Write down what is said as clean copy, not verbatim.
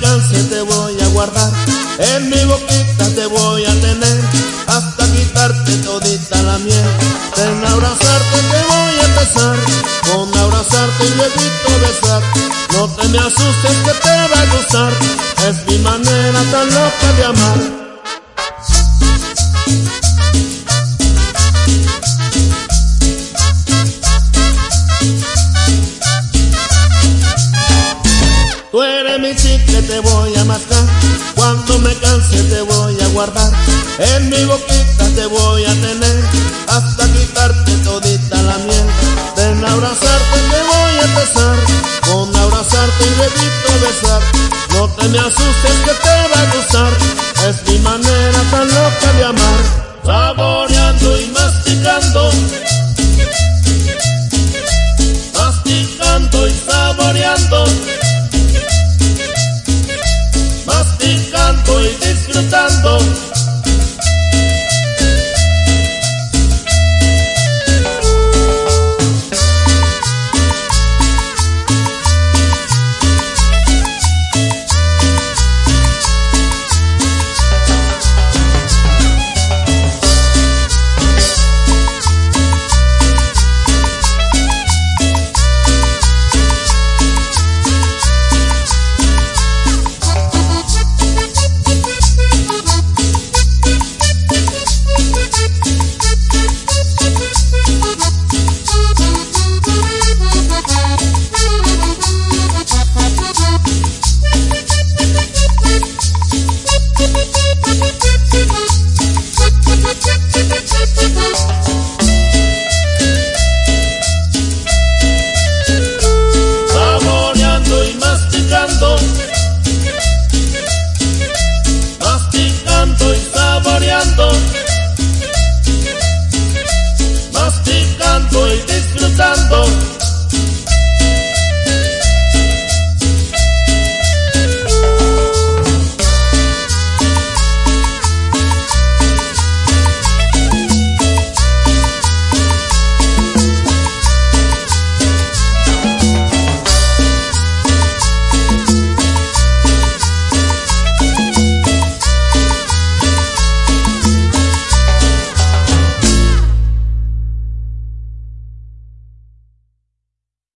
canse te voy a guardar, en mi boquita te voy a tener, hasta quitarte todita la miel. En abrazarte te voy a empezar, con abrazarte y luego besar. No te me asustes que te va a gustar, es mi manera tan loca de amar. Tú eres mi chicle, te voy a mascar, cuando me canse te voy a guardar, en mi boquita te voy a tener, hasta quitarte todita la miel. En abrazarte te voy a empezar, con abrazarte y luego besar. No te me asustes que te va a gustar, es mi manera tan loca de amar. Saboreando y masticando, masticando y saboreando, masticando y disfrutando.